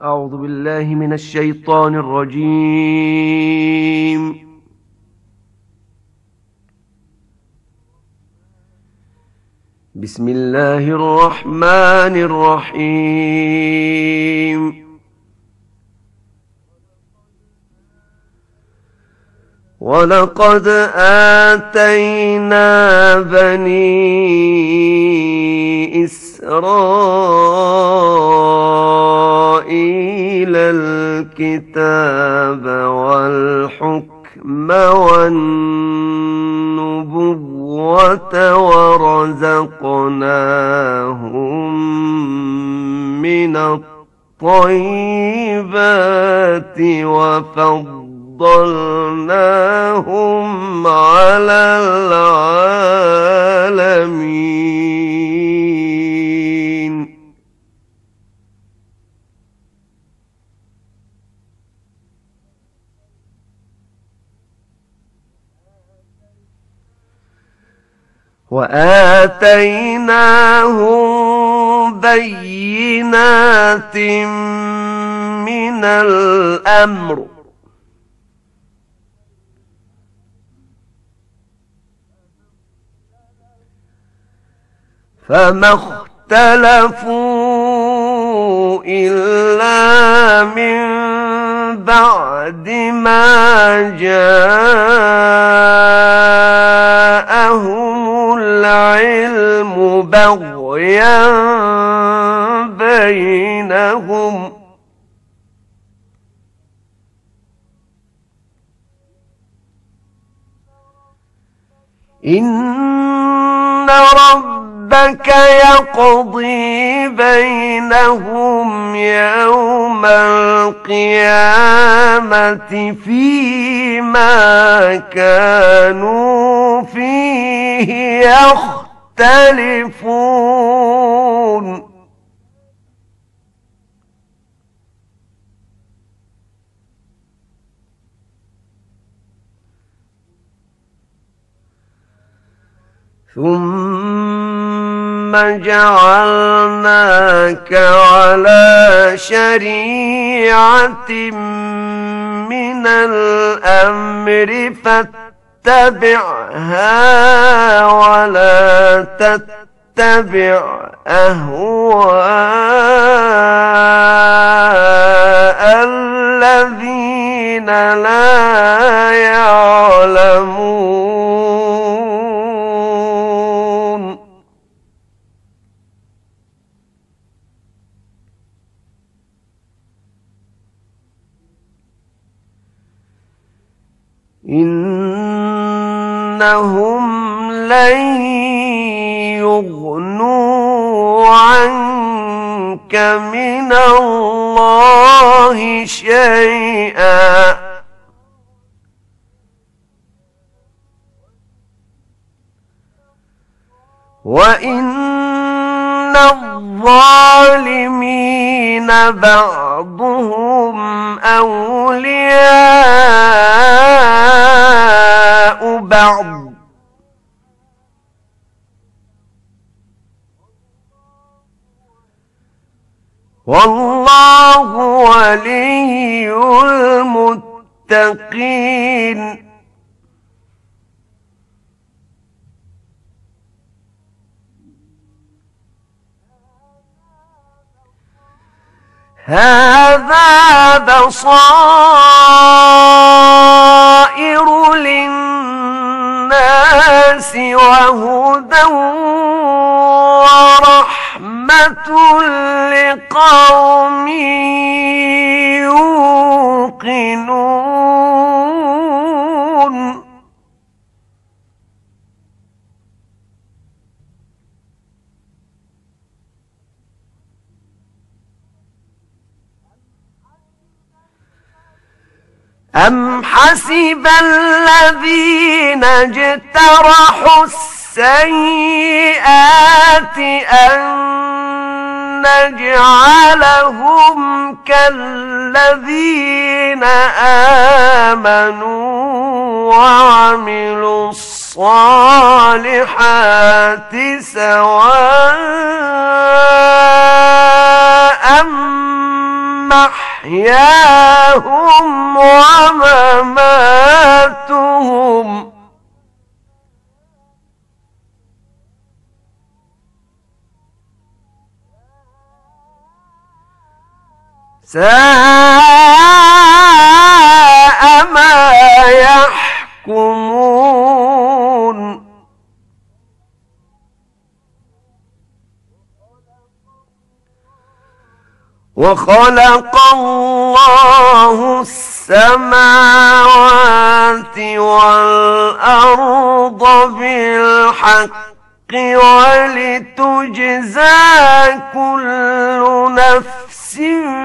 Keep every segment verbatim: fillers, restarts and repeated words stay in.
أعوذ بالله من الشيطان الرجيم. بسم الله الرحمن الرحيم. ولقد آتينا بني إسرائيل الكتاب والحكم والنبوة ورزقناهم من الطيبات وفضلناهم فضلناهم على العالمين. وآتيناهم بينات من الأمر فما اختلفوا إلا من بعد ما جاءهم العلم بغيا بينهم إن ربك يقضي بينهم يوم القيامة فيما كانوا فيه يختلفون. ثم جعلناك على شريعة من الأمر فاتبعها ولا تتبع أهواء الذين لا يعلمون. إنهم لن يغنوا عنك من الله شيئا وإن الظالمين بعضهم أولياء بعض والله ولي المتقين. هذا بصائر للناس وهدى ورحمة لقوم يوقنون. أم حسب الذين اجترحوا السيئات أن نجعلهم كالذين آمنوا وعملوا الصالحات سواء محياهم ومماتهم ساء ما يحكمون وخلق الله السماوات والأرض بالحق ولتجزى كل نفس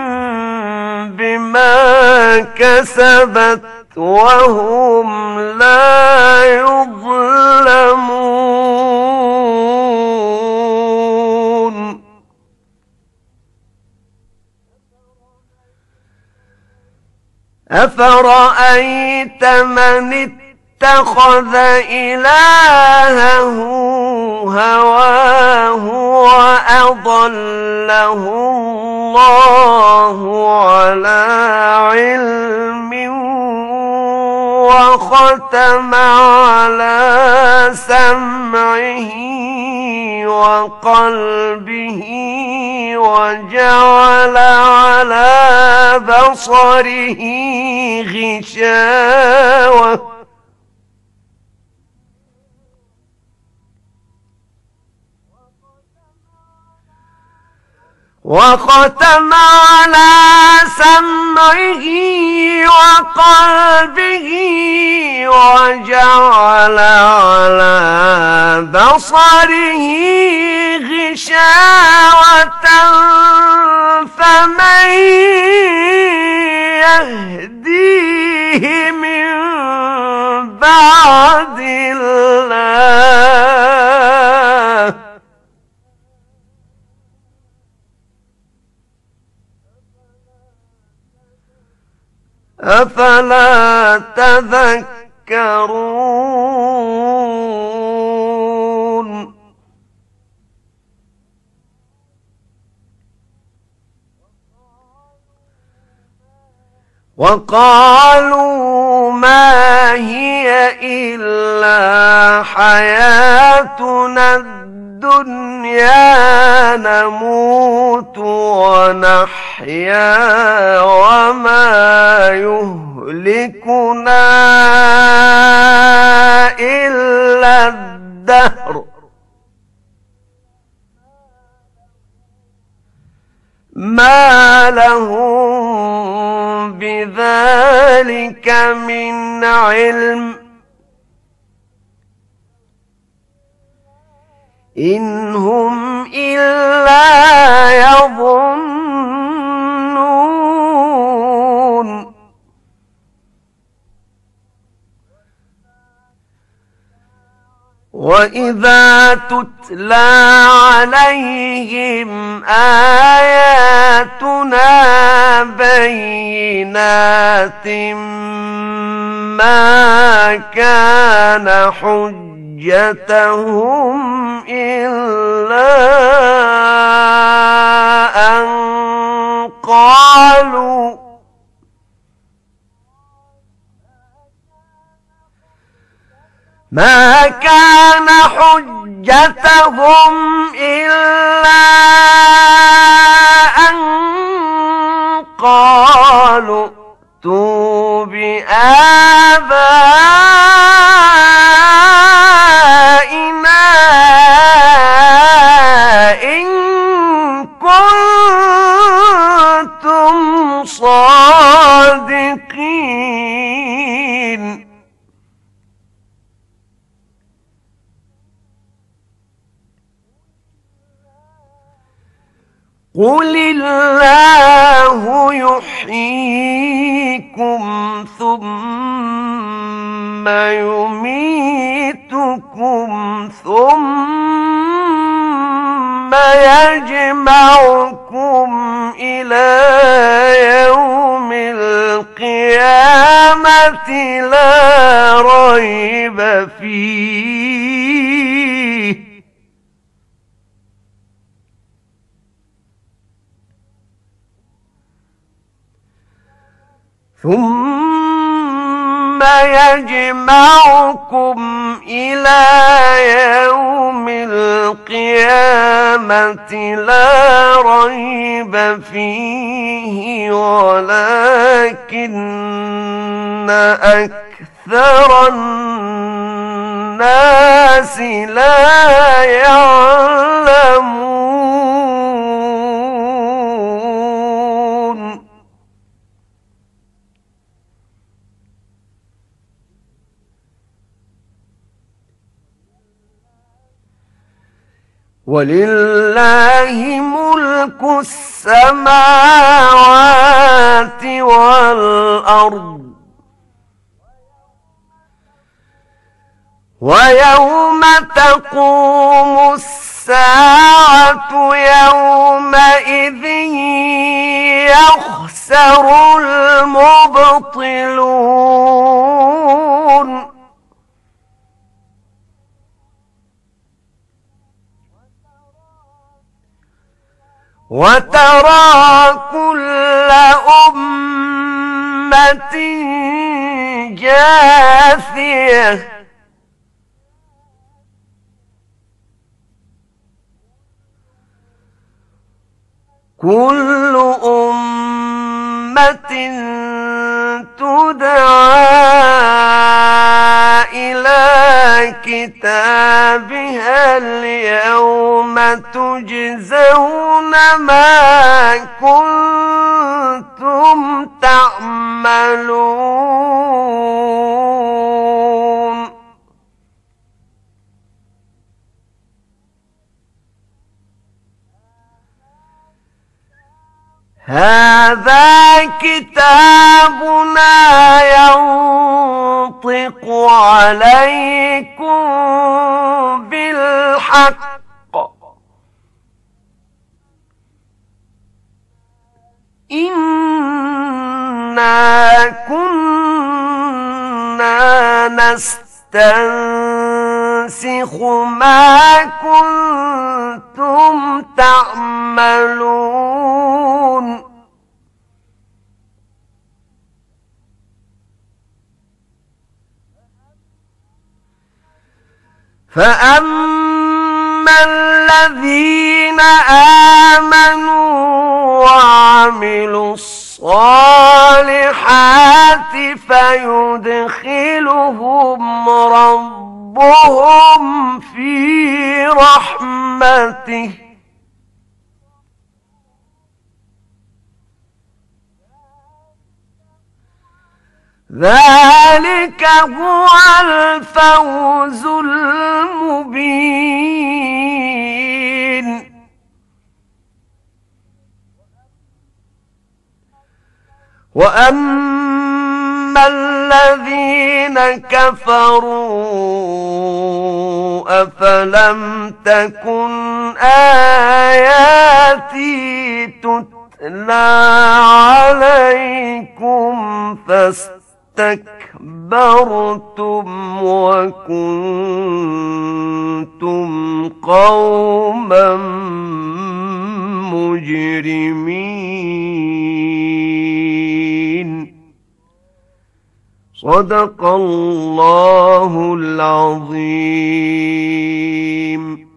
بما كسبت وهم لا يظلمون أفرأيت من اتخذ إلهه هواه وأضله الله على علم وختم على سمعه وقلبه وجعل على بصره غشاوة وختم على سمعه وقلبه وجعل على بصره غشاوة فمن يهديه من بعد الله أفلا تذكرون وقالوا ما هي إلا حياتنا الدنيا نموت ونحيا وما يهلكنا إلا الدهر ما لهم بذلك من علم إن هم إلا يظنون وإذا تتلى عليهم آياتنا بينات ما كان حجتهم إلا أن قالوا ما كان حجتهم إلا أن قالوا ائتوا بآبائنا إن كنتم صادقين قل الله يحييكم ثم يميتكم ثم يجمعكم إلى يوم القيامة لا ريب فيه ثم يجمعكم إلى يوم القيامة لا ريب فيه ولكن أكثر الناس لا يعلمون. ولله ملك السماوات والأرض ويوم تقوم الساعة يومئذ يخسر المبطلون. وترى كل أمة جاثية كل أمة تدعى إلى كتابها اليوم تجزون ما كنتم تعملون. هذا كتابنا ينطق عليكم بالحق إنا كنا نستنسخ ما كنتم تعملون. فأما الذين آمنوا وعملوا الصالحات فيدخلهم ربهم في رحمته ذلك هو الفوز المبين. وأما الذين كفروا أفلم تكن آياتي تتلى عليكم فاستكبرتم استكبرتم وكنتم قوما مجرمين. صدق الله العظيم.